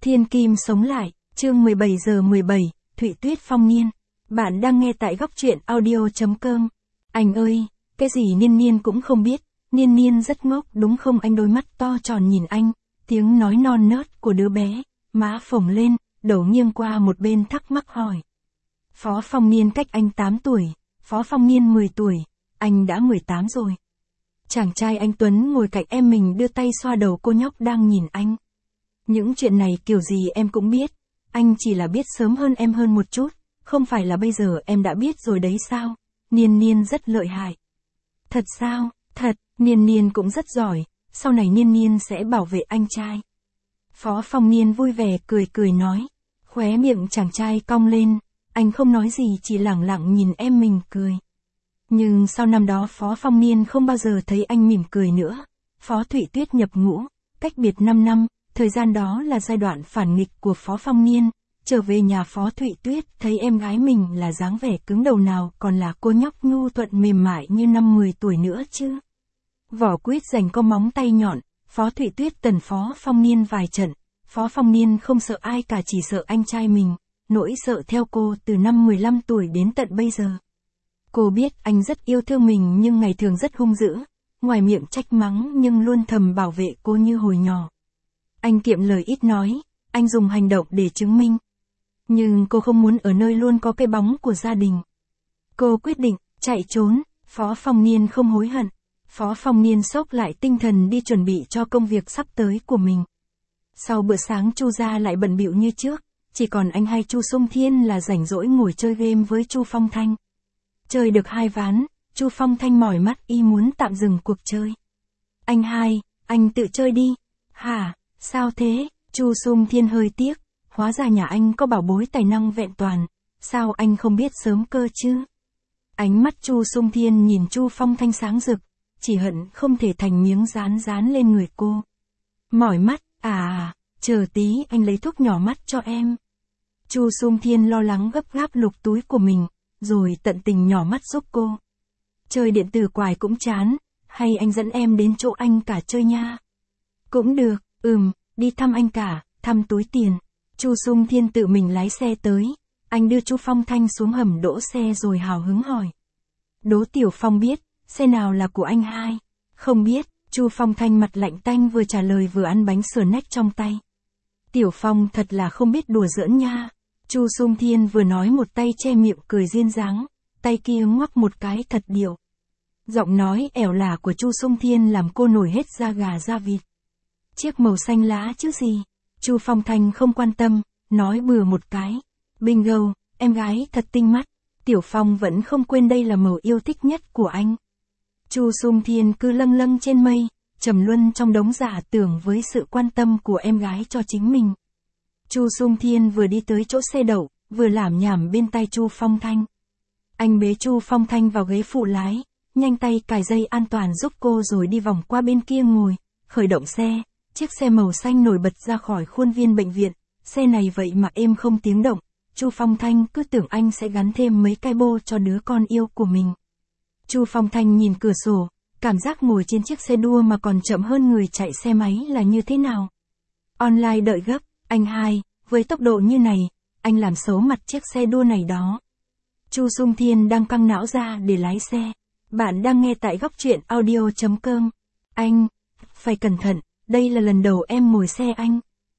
Thiên Kim sống lại, chương 17 giờ 17, Thụy Tuyết Phong Niên. Bạn đang nghe tại góc truyện audio.com. Anh ơi, cái gì Niên Niên cũng không biết, Niên Niên rất ngốc đúng không? Anh đôi mắt to tròn nhìn anh, tiếng nói non nớt của đứa bé, má phồng lên, đầu nghiêng qua một bên thắc mắc hỏi. Phó Phong Niên cách anh 8 tuổi, Phó Phong Niên 10 tuổi, anh đã 18 rồi. Chàng trai anh Tuấn ngồi cạnh em mình đưa tay xoa đầu cô nhóc đang nhìn anh. Những chuyện này kiểu gì em cũng biết, anh chỉ là biết sớm hơn em hơn một chút, không phải là bây giờ em đã biết rồi đấy sao? Niên Niên rất lợi hại. Thật sao? Thật, Niên Niên cũng rất giỏi, sau này Niên Niên sẽ bảo vệ anh trai. Phó Phong Niên vui vẻ cười cười nói, khóe miệng chàng trai cong lên, anh không nói gì chỉ lẳng lặng nhìn em mình cười. Nhưng sau năm đó Phó Phong Niên không bao giờ thấy anh mỉm cười nữa. Phó Thụy Tuyết nhập ngũ, cách biệt 5 năm, thời gian đó là giai đoạn phản nghịch của Phó Phong Niên. Trở về nhà Phó Thụy Tuyết thấy em gái mình là dáng vẻ cứng đầu nào còn là cô nhóc nhu thuận mềm mại như năm 10 tuổi nữa chứ. Vỏ quýt rành có móng tay nhọn, Phó Thụy Tuyết tần Phó Phong Niên vài trận. Phó Phong Niên không sợ ai cả, chỉ sợ anh trai mình, nỗi sợ theo cô từ năm 15 tuổi đến tận bây giờ. Cô biết anh rất yêu thương mình nhưng ngày thường rất hung dữ, ngoài miệng trách mắng nhưng luôn thầm bảo vệ cô như hồi nhỏ. Anh kiệm lời ít nói, anh dùng hành động để chứng minh. Nhưng cô không muốn ở nơi luôn có cái bóng của gia đình. Cô quyết định, chạy trốn, Phó Phong Niên không hối hận. Phó Phong Niên xốc lại tinh thần đi chuẩn bị cho công việc sắp tới của mình. Sau bữa sáng Chu gia lại bận bịu như trước, chỉ còn anh hay Chu Sung Thiên là rảnh rỗi ngồi chơi game với Chu Phong Thanh. Chơi được 2 ván, Chu Phong Thanh mỏi mắt y muốn tạm dừng cuộc chơi. Anh hai, anh tự chơi đi. Hả, sao thế? Chu Sung Thiên hơi tiếc, hóa ra nhà anh có bảo bối tài năng vẹn toàn, sao anh không biết sớm cơ chứ? Ánh mắt Chu Sung Thiên nhìn Chu Phong Thanh sáng rực, chỉ hận không thể thành miếng dán dán lên người cô. Mỏi mắt, chờ tí anh lấy thuốc nhỏ mắt cho em. Chu Sung Thiên lo lắng gấp gáp lục túi của mình, rồi tận tình nhỏ mắt giúp cô. Chơi điện tử quài cũng chán, hay anh dẫn em đến chỗ anh cả chơi nha. Cũng được, đi thăm anh cả, thăm túi tiền. Chu Sung Thiên tự mình lái xe tới, anh đưa Chu Phong Thanh xuống hầm đỗ xe rồi hào hứng hỏi. Đỗ Tiểu Phong biết, xe nào là của anh hai? Không biết, Chu Phong Thanh mặt lạnh tanh vừa trả lời vừa ăn bánh sườn nách trong tay. Tiểu Phong thật là không biết đùa giỡn nha. Chu Sung Thiên vừa nói một tay che miệng cười duyên dáng, tay kia ngoắc một cái thật điệu. Giọng nói ẻo lả của Chu Sung Thiên làm cô nổi hết da gà da vịt. Chiếc màu xanh lá chứ gì? Chu Phong Thanh không quan tâm, nói bừa một cái. Bingo, em gái thật tinh mắt. Tiểu Phong vẫn không quên đây là màu yêu thích nhất của anh. Chu Sung Thiên cứ lâng lâng trên mây, trầm luân trong đống giả tưởng với sự quan tâm của em gái cho chính mình. Chu Sung Thiên vừa đi tới chỗ xe đậu, vừa lảm nhảm bên tai Chu Phong Thanh. Anh bế Chu Phong Thanh vào ghế phụ lái, nhanh tay cài dây an toàn giúp cô rồi đi vòng qua bên kia ngồi, khởi động xe. Chiếc xe màu xanh nổi bật ra khỏi khuôn viên bệnh viện, xe này vậy mà êm không tiếng động. Chu Phong Thanh cứ tưởng anh sẽ gắn thêm mấy cái bô cho đứa con yêu của mình. Chu Phong Thanh nhìn cửa sổ, cảm giác ngồi trên chiếc xe đua mà còn chậm hơn người chạy xe máy là như thế nào. Online đợi gấp, anh hai, với tốc độ như này, anh làm xấu mặt chiếc xe đua này đó. Chu Sung Thiên đang căng não ra để lái xe. Bạn đang nghe tại góc truyện audio.com. Anh, phải cẩn thận, đây là lần đầu em ngồi xe anh.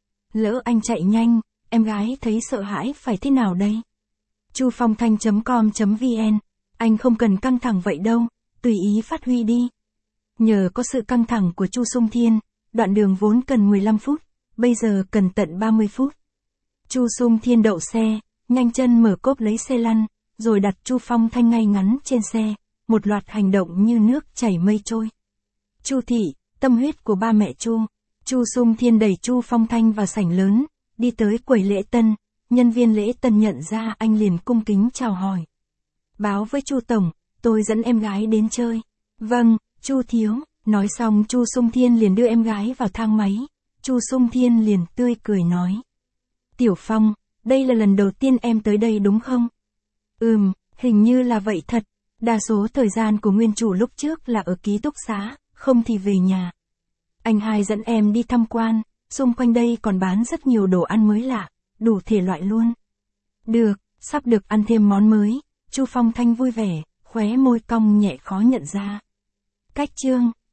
Lỡ anh chạy nhanh, em gái thấy sợ hãi phải thế nào đây? Chu Phong Thanh.com.vn. Anh không cần căng thẳng vậy đâu, tùy ý phát huy đi. Nhờ có sự căng thẳng của Chu Sung Thiên, đoạn đường vốn cần 15 phút, bây giờ cần tận 30 phút. Chu Sung Thiên đậu xe, nhanh chân mở cốp lấy xe lăn, rồi đặt Chu Phong Thanh ngay ngắn trên xe, một loạt hành động như nước chảy mây trôi. Chu thị, tâm huyết của ba mẹ Chu. Chu Sung Thiên đẩy Chu Phong Thanh vào sảnh lớn, đi tới quầy lễ tân, nhân viên lễ tân nhận ra anh liền cung kính chào hỏi. Báo với Chu tổng, tôi dẫn em gái đến chơi. Vâng, Chu thiếu, nói xong Chu Sung Thiên liền đưa em gái vào thang máy. Chu Sung Thiên liền tươi cười nói. Tiểu Phong, đây là lần đầu tiên em tới đây đúng không? Hình như là vậy thật. Đa số thời gian của nguyên chủ lúc trước là ở ký túc xá, không thì về nhà. Anh hai dẫn em đi tham quan, xung quanh đây còn bán rất nhiều đồ ăn mới lạ, đủ thể loại luôn. Được, sắp được ăn thêm món mới, Chu Phong Thanh vui vẻ, khóe môi cong nhẹ khó nhận ra. Cách chương